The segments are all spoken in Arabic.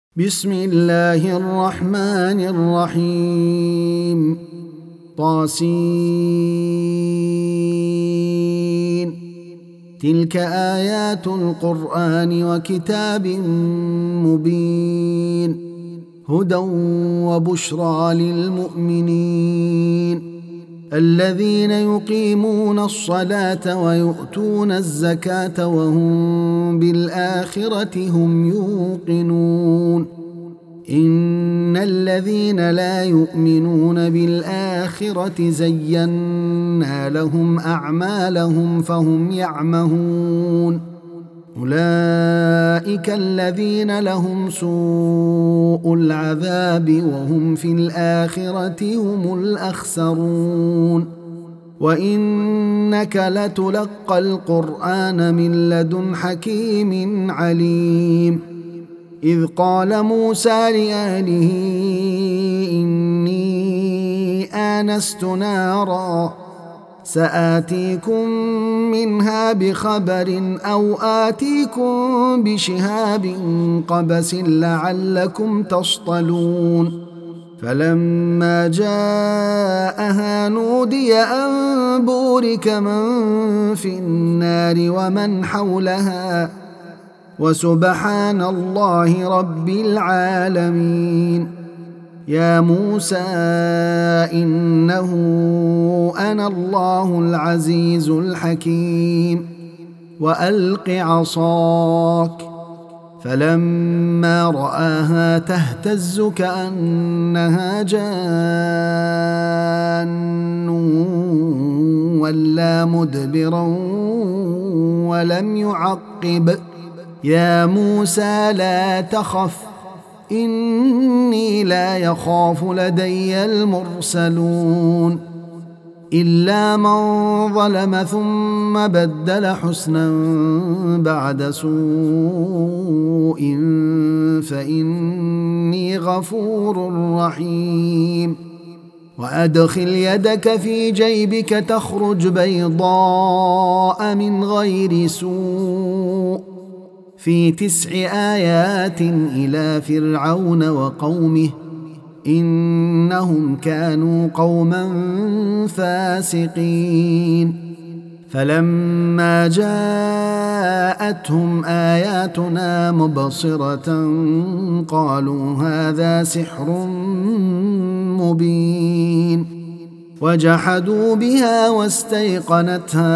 بسم الله الرحمن الرحيم طاسين تلك آيات القرآن وكتاب مبين هدى وبشرى للمؤمنين الذين يقيمون الصلاة ويؤتون الزكاة وهم بالآخرة هم يوقنون إن الذين لا يؤمنون بالآخرة زينا لهم أعمالهم فهم يعمهون أولئك الذين لهم سوء العذاب وهم في الآخرة هم الأخسرون وإنك لتلقى القرآن من لدن حكيم عليم إذ قال موسى لأهله إني آنست نارا سآتيكم منها بخبر أو آتيكم بشهاب قبس لعلكم تصطلون فلما جاءها نودي أن بورك من في النار ومن حولها وسبحان الله رب العالمين يا موسى إنه أنا الله العزيز الحكيم وألق عصاك فلما رآها تهتز كأنها جان ولا مدبرا ولم يعقب يا موسى لا تخف إني لا يخاف لدي المرسلون إلا من ظلم ثم بدل حسنا بعد سوء فإني غفور رحيم وأدخل يدك في جيبك تخرج بيضاء من غير سوء في 9 آيات إلى فرعون وقومه إنهم كانوا قوما فاسقين فلما جاءتهم آياتنا مبصرة قالوا هذا سحر مبين وجحدوا بها واستيقنتها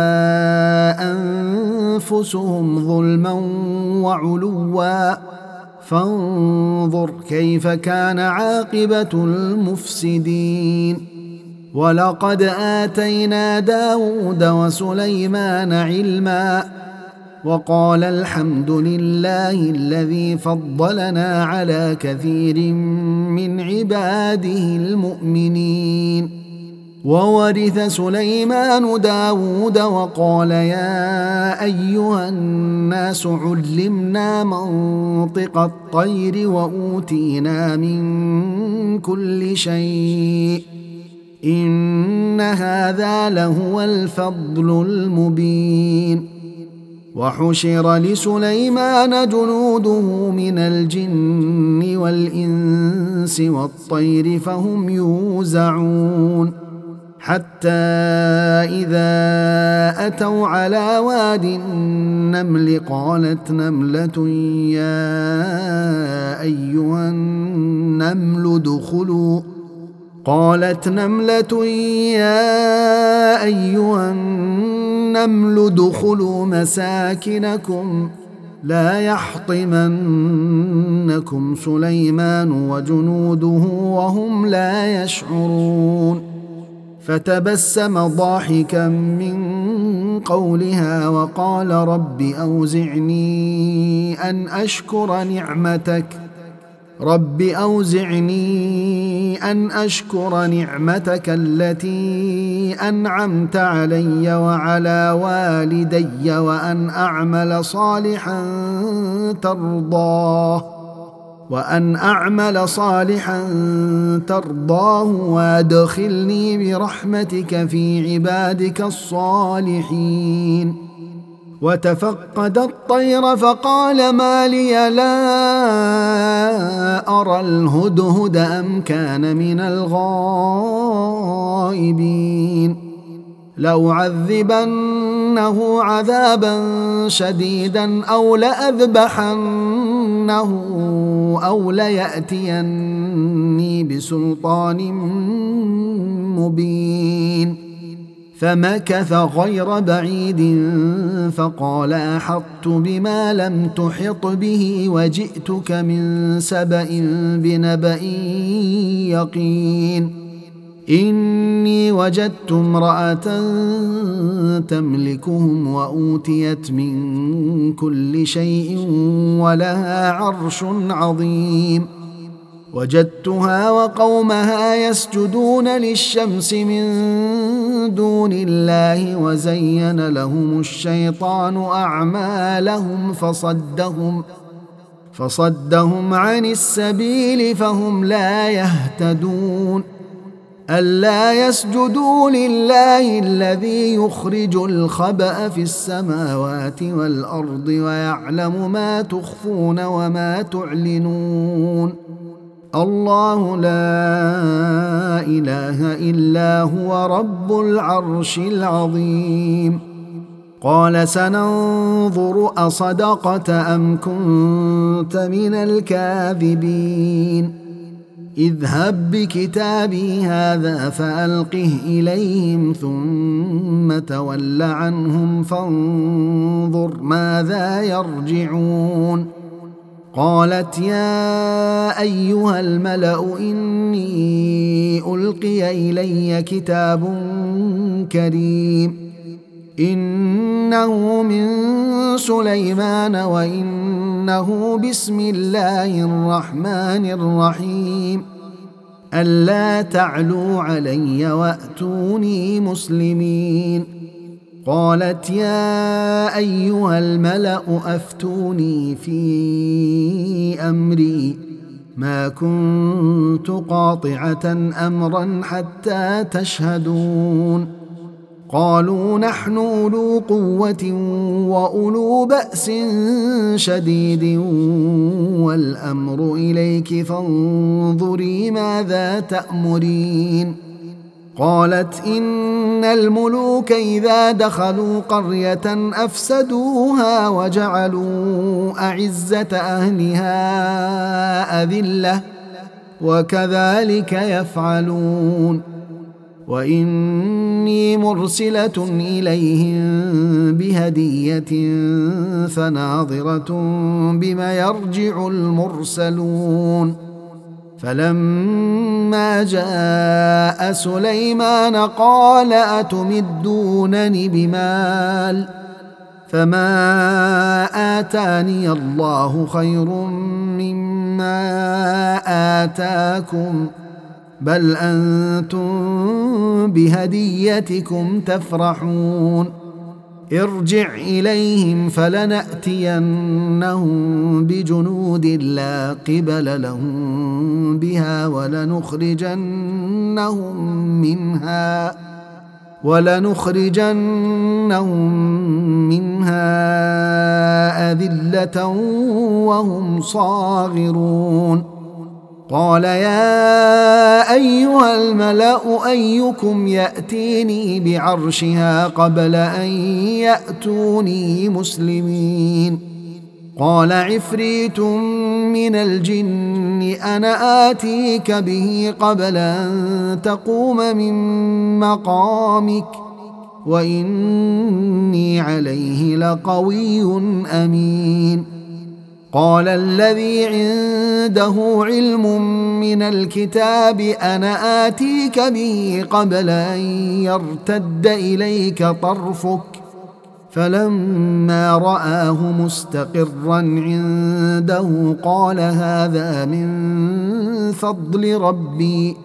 أنفسهم ظلما وعلوا فانظر كيف كان عاقبة المفسدين ولقد آتينا داود وسليمان علما وقال الحمد لله الذي فضلنا على كثير من عباده المؤمنين وورث سليمان داود وقال يا أيها الناس علمنا منطق الطير وأوتينا من كل شيء إن هذا لهو الفضل المبين وحشر لسليمان جنوده من الجن والإنس والطير فهم يوزعون حتى إذا أتوا على واد النمل قالت نملة يا أيها النمل ادخلوا مساكنكم لا يحطمنكم سليمان وجنوده وهم لا يشعرون فتبسم ضاحكا من قولها وقال رب أوزعني أن أشكر نعمتك التي أنعمت علي وعلى والدي وأن أعمل صالحا ترضاه وادخلني برحمتك في عبادك الصالحين وتفقد الطير فقال ما لي لا أرى الهدهد أم كان من الغائبين لأعذبنه عذابا شديدا أو لأذبحنه أو ليأتيني بسلطان مبين فمكث غير بعيد فقال أحطت بما لم تحط به وجئتك من سبأ بنبأ يقين إني وجدت امرأة تملكهم وأوتيت من كل شيء ولها عرش عظيم وجدتها وقومها يسجدون للشمس من دون الله وزين لهم الشيطان أعمالهم فصدهم عن السبيل فهم لا يهتدون ألا يسجدوا لله الذي يخرج الخبأ في السماوات والأرض ويعلم ما تخفون وما تعلنون الله لا إله إلا هو رب العرش العظيم قال سننظر أصدقت أم كنت من الكاذبين اذهب بكتابي هذا فألقه إليهم ثم تول عنهم فانظر ماذا يرجعون قالت يا أيها الملأ إني ألقي إلي كتاب كريم إنه من سليمان وإنه بسم الله الرحمن الرحيم ألا تعلوا علي وأتوني مسلمين قالت يا أيها الملأ أفتوني في أمري ما كنت قاطعة أمرا حتى تشهدون قالوا نحن أولو قوة وأولو بأس شديد والأمر إليك فانظري ماذا تأمرين قالت إن الملوك إذا دخلوا قرية أفسدوها وجعلوا أعزة أهلها أذلة وكذلك يفعلون وإني مرسلة إليهم بهدية فناظرة بما يرجع المرسلون فلما جاء سليمان قال أتمدونني بمال فما آتاني الله خير مما آتاكم بل أنتم بهديتكم تفرحون ارجع إليهم فلنأتينهم بجنود لا قبل لهم بها ولنخرجنهم منها أذلة وهم صاغرون قال يا أيها الملأ أيكم يأتيني بعرشها قبل أن يأتوني مسلمين قال عفريت من الجن أنا آتيك به قبل أن تقوم من مقامك وإني عليه لقوي أمين قال الذي عنده علم من الكتاب أنا آتيك به قبل أن يرتد إليك طرفك فلما رآه مستقرا عنده قال هذا من فضل ربي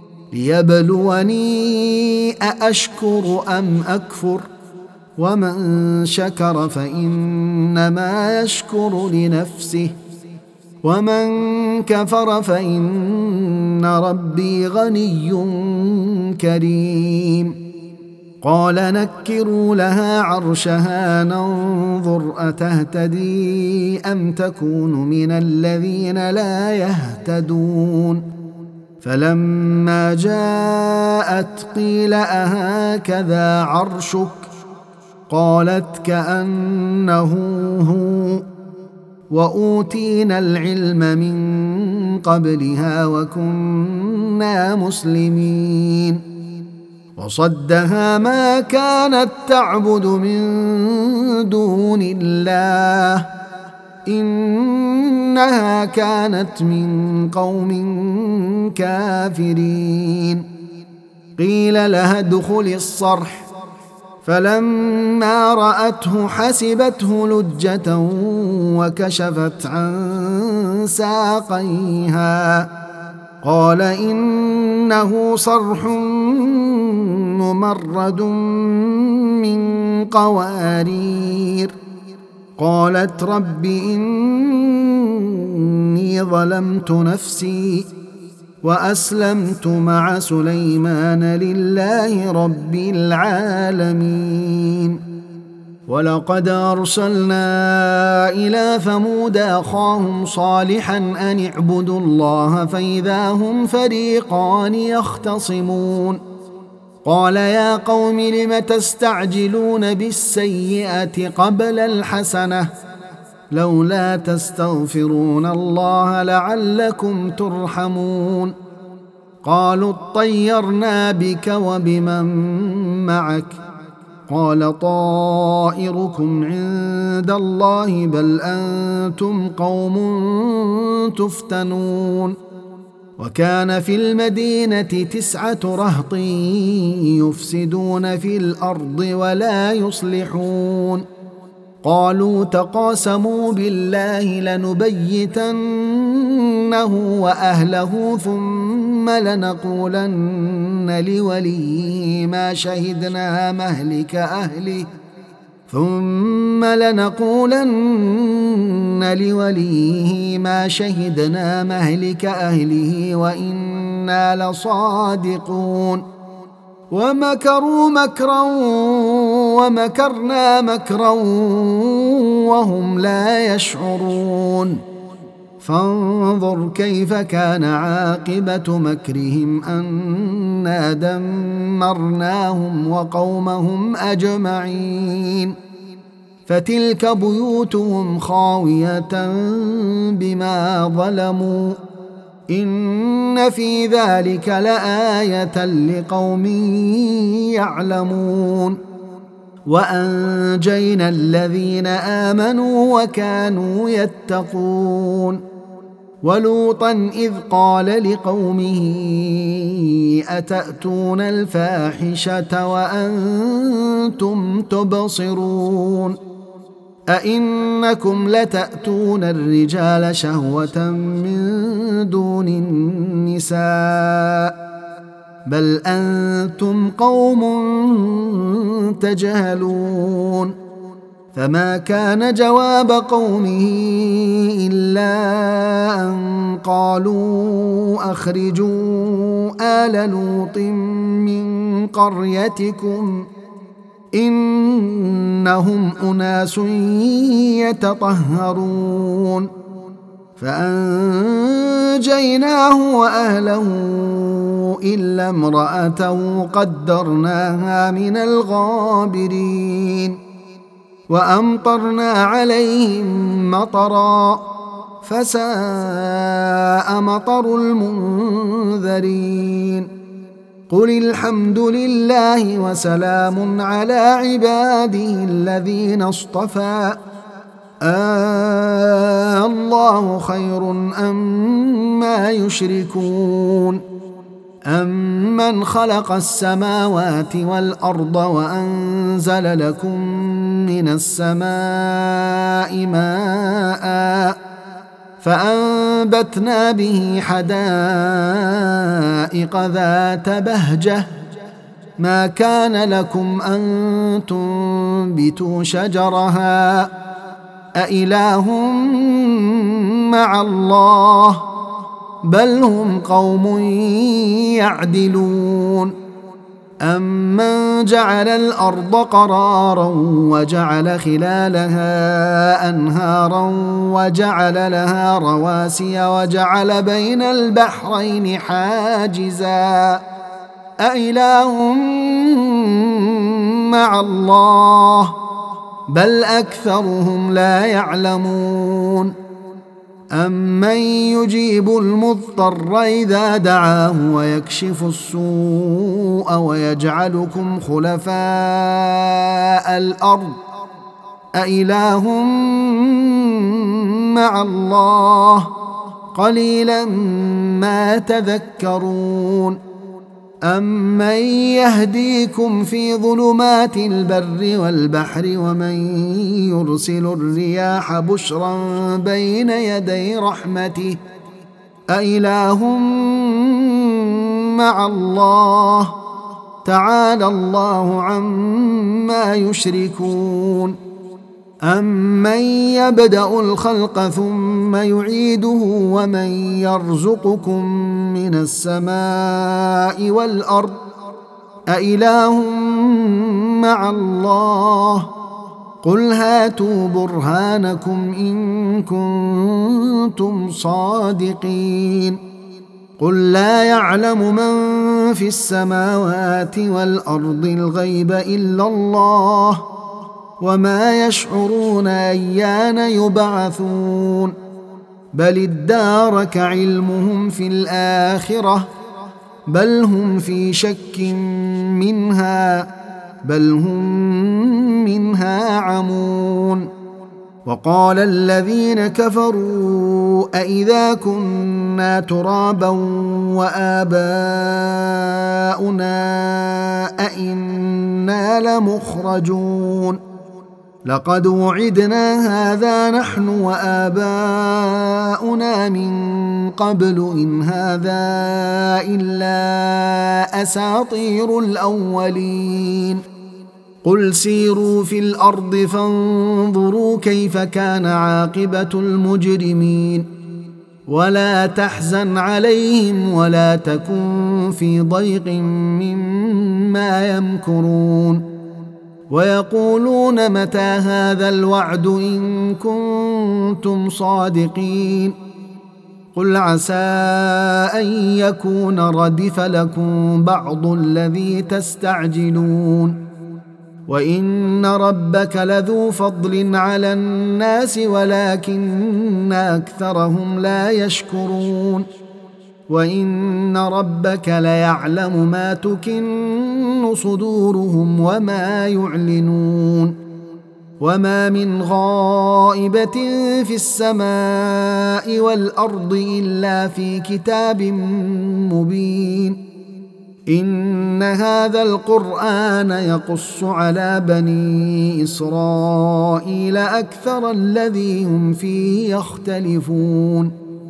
ليبلوني أأشكر أم أكفر ومن شكر فإنما يشكر لنفسه ومن كفر فإن ربي غني كريم قال نكروا لها عرشها ننظر أتهتدي أم تكون من الذين لا يهتدون فلما جاءت قيل أهكذا عرشك قالت كأنه هو وأوتينا العلم من قبلها وكنا مسلمين وصدها ما كانت تعبد من دون الله إنها كانت من قوم كافرين قيل لها ادخل الصرح فلما رأته حسبته لجة وكشفت عن ساقيها قال إنه صرح ممرد من قوارير قالت رب إني ظلمت نفسي وأسلمت مع سليمان لله رب العالمين ولقد أرسلنا إلى ثمود أخاهم صالحا أن اعبدوا الله فإذا هم فريقان يختصمون قال يا قوم لم تستعجلون بالسيئة قبل الحسنة لولا تستغفرون الله لعلكم ترحمون قالوا اطيرنا بك وبمن معك قال طائركم عند الله بل أنتم قوم تفتنون وكان في المدينة 9 رهط يفسدون في الأرض ولا يصلحون قالوا تقاسموا بالله لنبيتنه وأهله ثم لنقولن لوليه ما شهدنا مهلك أهله وإنا لصادقون ومكروا مكرا ومكرنا مكرا وهم لا يشعرون فانظر كيف كان عاقبة مكرهم أنا دمرناهم وقومهم أجمعين فتلك بيوتهم خاوية بما ظلموا إن في ذلك لآية لقوم يعلمون وأنجينا الذين آمنوا وكانوا يتقون ولوطا إذ قال لقومه أتأتون الفاحشة وأنتم تبصرون أئنكم لتأتون الرجال شهوة من دون النساء بل أنتم قوم تجهلون فما كان جواب قومه إلا أن قالوا أخرجوا آل لوط من قريتكم إنهم أناس يتطهرون فأنجيناه وأهله إلا امرأته قدرناها من الغابرين وأمطرنا عليهم مطرا فساء مطر المنذرين قل الحمد لله وسلام على عباده الذين اصطفى الله خير أما يشركون أمن خلق السماوات والأرض وأنزل لكم من السماء ماء فأنبتنا به حدائق ذات بهجة ما كان لكم أن تنبتوا شجرها أإله مع الله بل هم قوم يعدلون أَمَّنْ جَعَلَ الْأَرْضَ قَرَارًا وَجَعَلَ خِلَالَهَا أَنْهَارًا وَجَعَلَ لَهَا رَوَاسِيَ وَجَعَلَ بَيْنَ الْبَحْرَيْنِ حَاجِزًا أَإِلَٰهٌ مَّعَ اللَّهِ ۚ بَلْ أَكْثَرُهُمْ لَا يَعْلَمُونَ أَمَّن يُجِيبُ الْمُضْطَرَّ إِذَا دَعَاهُ وَيَكْشِفُ السُّوءَ وَيَجْعَلُكُمْ خُلَفَاءَ الْأَرْضِ أَإِلَٰهٌ مَّعَ اللَّهِ ۚ قَلِيلًا مَّا تَذَكَّرُونَ أَمَّن يَهْدِيكُمْ فِي ظُلُمَاتِ الْبَرِّ وَالْبَحْرِ وَمَن يُرْسِلُ الرِّيَاحَ بُشْرًا بَيْنَ يَدَيْ رَحْمَتِهِ أَإِلَٰهٌ مَّعَ اللَّهِ ۚ تَعَالَى اللَّهُ عَمَّا يُشْرِكُونَ أَمَّن يَبْدَأُ الْخَلْقَ ثُمَّ يُعِيدُهُ وَمَن يَرْزُقُكُم مِّنَ السَّمَاءِ وَالْأَرْضِ أَإِلَٰهٌ مَّعَ اللَّهِ ۚ قُلْ هَاتُوا بُرْهَانَكُمْ إِن كُنتُمْ صَادِقِينَ قُل لَّا يَعْلَمُ مَن فِي السَّمَاوَاتِ وَالْأَرْضِ الْغَيْبَ إِلَّا اللَّهُ وَمَا يَشْعُرُونَ أَيَّانَ يُبْعَثُونَ بَلِ ادَّارَكَ عِلْمُهُمْ فِي الْآخِرَةِ بَلْ هُمْ فِي شَكٍّ مِّنْهَا بَلْ هُمْ مِنْهَا عَمُونَ وَقَالَ الَّذِينَ كَفَرُوا أَإِذَا كُنَّا تُرَابًا وَآبَاؤُنَا أَإِنَّا لَمُخْرَجُونَ لَقَدْ وُعِدْنَا هَٰذَا نَحْنُ وَآبَاؤُنَا مِن قَبْلُ إِنْ هَٰذَا إِلَّا أَسَاطِيرُ الْأَوَّلِينَ قُلْ سِيرُوا فِي الْأَرْضِ فَانظُرُوا كَيْفَ كَانَ عَاقِبَةُ الْمُجْرِمِينَ وَلَا تَحْزَنْ عَلَيْهِمْ وَلَا تَكُن فِي ضَيْقٍ مِّمَّا يَمْكُرُونَ وَيَقُولُونَ مَتَىٰ هَٰذَا الْوَعْدُ إِن كُنتُمْ صَادِقِينَ قُلْ عَسَىٰ أَن يَكُونَ رَدِفَ لَكُم بَعْضُ الَّذِي تَسْتَعْجِلُونَ وَإِنَّ رَبَّكَ لَذُو فَضْلٍ عَلَى النَّاسِ وَلَٰكِنَّ أَكْثَرَهُمْ لَا يَشْكُرُونَ وَإِنَّ رَبَّكَ لَيَعْلَمُ مَا تُكِنُّ صُدُورُهُمْ وَمَا يُعْلِنُونَ وَمَا مِنْ غَائِبَةٍ فِي السَّمَاءِ وَالْأَرْضِ إِلَّا فِي كِتَابٍ مُّبِينٍ إِنَّ هَٰذَا الْقُرْآنَ يَقُصُّ عَلَىٰ بَنِي إِسْرَائِيلَ أَكْثَرَ الَّذِي هُمْ فِيهِ يَخْتَلِفُونَ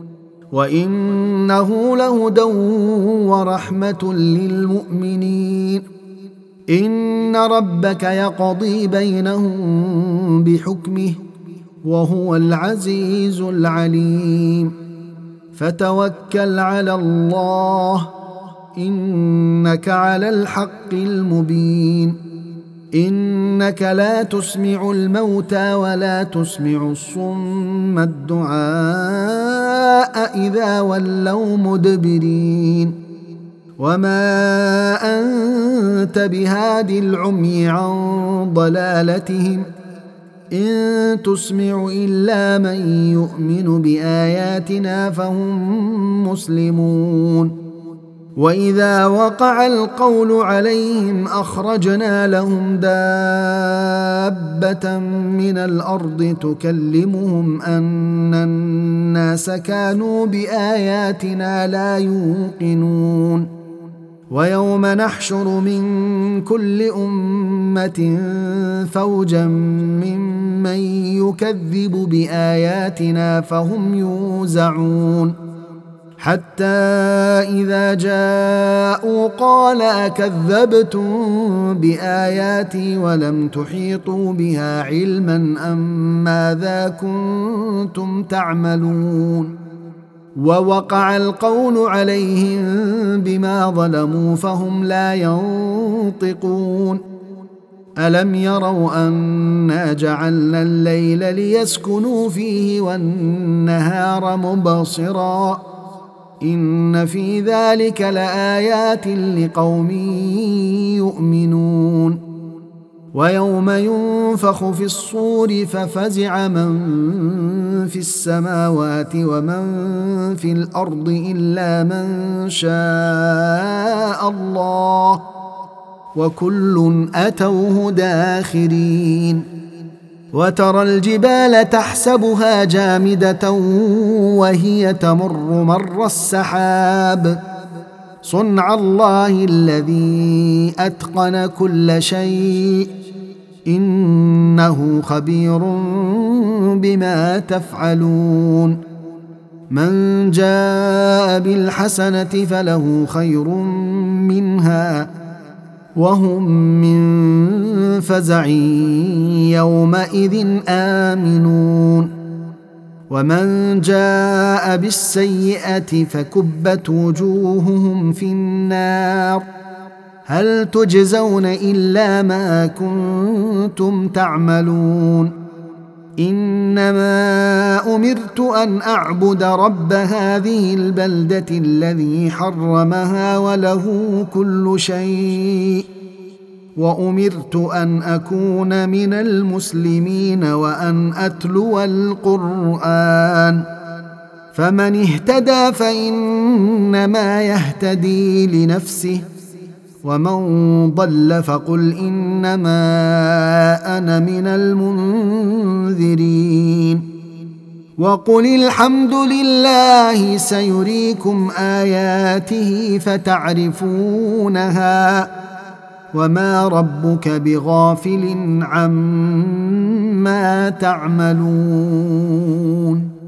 وَإِنَّهُ لَهُدًى وَرَحْمَةٌ لِّلْمُؤْمِنِينَ إِنَّ رَبَّكَ يَقْضِي بَيْنَهُم بِحُكْمِهِ وَهُوَ الْعَزِيزُ الْعَلِيمُ فَتَوَكَّلْ عَلَى اللَّهِ إِنَّكَ عَلَى الْحَقِّ الْمُبِينِ إِنَّكَ لَا تُسْمِعُ الْمَوْتَىٰ وَلَا تُسْمِعُ الصُّمَّ الدُّعَاءَ إِذَا وَلَّوْا مُدْبِرِينَ وَمَا أَنتَ بِهَادِ الْعُمْيِ عَن ضَلَالَتِهِمْ إِن تُسْمِعُ إِلَّا مَن يُؤْمِنُ بِآيَاتِنَا فَهُم مُّسْلِمُونَ وَإِذَا وَقَعَ الْقَوْلُ عَلَيْهِمْ أَخْرَجْنَا لَهُمْ دَابَّةً مِّنَ الْأَرْضِ تُكَلِّمُهُمْ أَنَّ النَّاسَ كَانُوا بِآيَاتِنَا لَا يُوقِنُونَ وَيَوْمَ نَحْشُرُ مِن كُلِّ أُمَّةٍ فَوْجًا مِّمَّن يُكَذِّبُ بِآيَاتِنَا فَهُمْ يُوزَعُونَ حَتَّىٰ إِذَا جَاءُوا قَالَ أَكَذَّبْتُم بِآيَاتِي وَلَمْ تُحِيطُوا بِهَا عِلْمًا أَم مَّاذَا كُنتُمْ تَعْمَلُونَ ووقع القول عليهم بما ظلموا فهم لا ينطقون ألم يروا أنا جعلنا الليل ليسكنوا فيه والنهار مبصرا إن في ذلك لآيات لقوم يؤمنون ويوم ينفخ في الصور ففزع من في السماوات ومن في الأرض إلا من شاء الله وكل أتوه داخرين وترى الجبال تحسبها جامدة وهي تمر مر السحاب صنع الله الذي أتقن كل شيء إنه خبير بما تفعلون من جاء بالحسنة فله خير منها وهم من فزع يومئذ آمنون ومن جاء بالسيئة فكبت وجوههم في النار هل تجزون إلا ما كنتم تعملون إنما أمرت أن أعبد رب هذه البلدة الذي حرمها وله كل شيء وأمرت أن أكون من المسلمين وأن أتلو القرآن فمن اهتدى فإنما يهتدي لنفسه ومن ضل فقل إنما أنا من المنذرين وقل الحمد لله سيريكم آياته فتعرفونها وما ربك بغافل عما تعملون